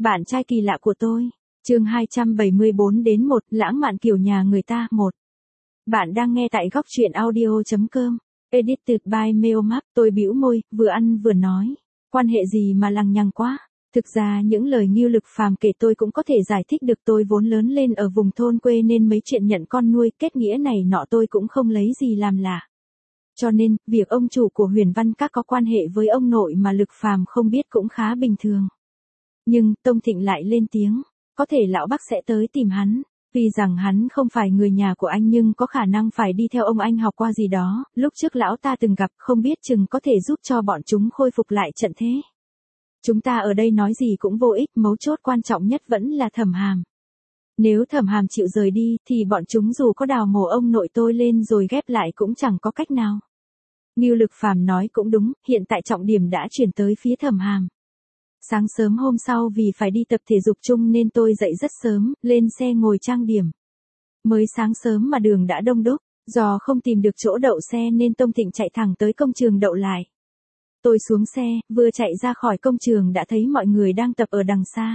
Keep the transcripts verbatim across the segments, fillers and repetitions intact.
Bạn trai kỳ lạ của tôi. Chương hai trăm bảy mươi bốn đến một, lãng mạn kiểu nhà người ta, một. Bạn đang nghe tại góc truyện audio chấm com. Edited by Meomap. Tôi bĩu môi, vừa ăn vừa nói. Quan hệ gì mà lằng nhằng quá. Thực ra những lời Ngưu Lực Phàm kể tôi cũng có thể giải thích được, tôi vốn lớn lên ở vùng thôn quê nên mấy chuyện nhận con nuôi, kết nghĩa này nọ tôi cũng không lấy gì làm lạ. Cho nên, việc ông chủ của Huyền Văn Các có quan hệ với ông nội mà Lực Phàm không biết cũng khá bình thường. Nhưng, Tông Thịnh lại lên tiếng, có thể lão Bắc sẽ tới tìm hắn. Vì rằng hắn không phải người nhà của anh nhưng có khả năng phải đi theo ông anh học qua gì đó, lúc trước lão ta từng gặp, không biết chừng có thể giúp cho bọn chúng khôi phục lại trận thế. Chúng ta ở đây nói gì cũng vô ích, mấu chốt quan trọng nhất vẫn là Thẩm Hàm. Nếu Thẩm Hàm chịu rời đi, thì bọn chúng dù có đào mồ ông nội tôi lên rồi ghép lại cũng chẳng có cách nào. Ngưu Lực Phàm nói cũng đúng, hiện tại trọng điểm đã chuyển tới phía Thẩm Hàm. Sáng sớm hôm sau vì phải đi tập thể dục chung nên tôi dậy rất sớm, lên xe ngồi trang điểm. Mới sáng sớm mà đường đã đông đúc, do không tìm được chỗ đậu xe nên Tông Thịnh chạy thẳng tới công trường đậu lại. Tôi xuống xe, vừa chạy ra khỏi công trường đã thấy mọi người đang tập ở đằng xa.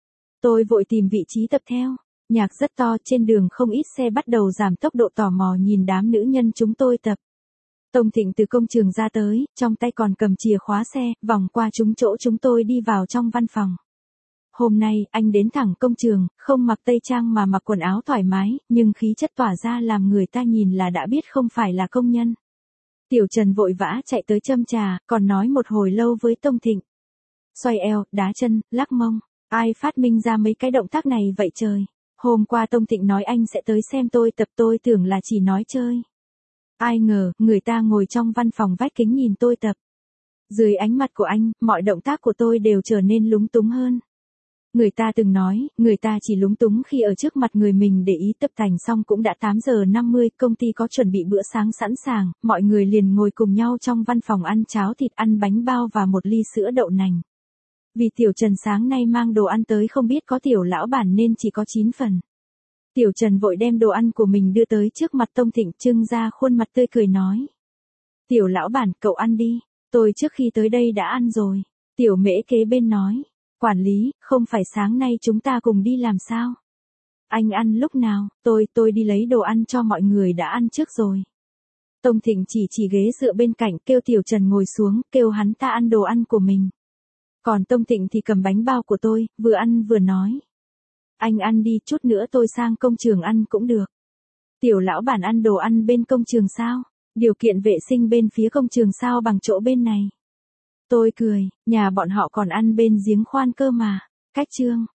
Tôi vội tìm vị trí tập theo, nhạc rất to, trên đường không ít xe bắt đầu giảm tốc độ tò mò nhìn đám nữ nhân chúng tôi tập. Tông Thịnh từ công trường ra tới, trong tay còn cầm chìa khóa xe, vòng qua chúng chỗ chúng tôi đi vào trong văn phòng. Hôm nay, anh đến thẳng công trường, không mặc tây trang mà mặc quần áo thoải mái, nhưng khí chất tỏa ra làm người ta nhìn là đã biết không phải là công nhân. Tiểu Trần vội vã chạy tới châm trà, còn nói một hồi lâu với Tông Thịnh. Xoay eo, đá chân, lắc mông, ai phát minh ra mấy cái động tác này vậy trời? Hôm qua Tông Thịnh nói anh sẽ tới xem tôi tập, tôi tưởng là chỉ nói chơi. Ai ngờ, người ta ngồi trong văn phòng vách kính nhìn tôi tập. Dưới ánh mặt của anh, mọi động tác của tôi đều trở nên lúng túng hơn. Người ta từng nói, người ta chỉ lúng túng khi ở trước mặt người mình để ý. Tập thành xong cũng đã tám giờ năm mươi, công ty có chuẩn bị bữa sáng sẵn sàng, mọi người liền ngồi cùng nhau trong văn phòng ăn cháo thịt, ăn bánh bao và một ly sữa đậu nành. Vì Tiểu Trần sáng nay mang đồ ăn tới không biết có Tiểu lão bản nên chỉ có chín phần. Tiểu Trần vội đem đồ ăn của mình đưa tới trước mặt Tông Thịnh, trưng ra khuôn mặt tươi cười nói. Tiểu lão bản, cậu ăn đi, tôi trước khi tới đây đã ăn rồi. Tiểu Mễ kế bên nói. Quản lý, không phải sáng nay chúng ta cùng đi làm sao? Anh ăn lúc nào? Tôi, tôi đi lấy đồ ăn cho mọi người đã ăn trước rồi. Tông Thịnh chỉ chỉ ghế dựa bên cạnh, kêu Tiểu Trần ngồi xuống, kêu hắn ta ăn đồ ăn của mình. Còn Tông Thịnh thì cầm bánh bao của tôi, vừa ăn vừa nói. Anh ăn đi, chút nữa tôi sang công trường ăn cũng được. Tiểu lão bản ăn đồ ăn bên công trường sao? Điều kiện vệ sinh bên phía công trường sao bằng chỗ bên này? Tôi cười, nhà bọn họ còn ăn bên giếng khoan cơ mà. Cách trương,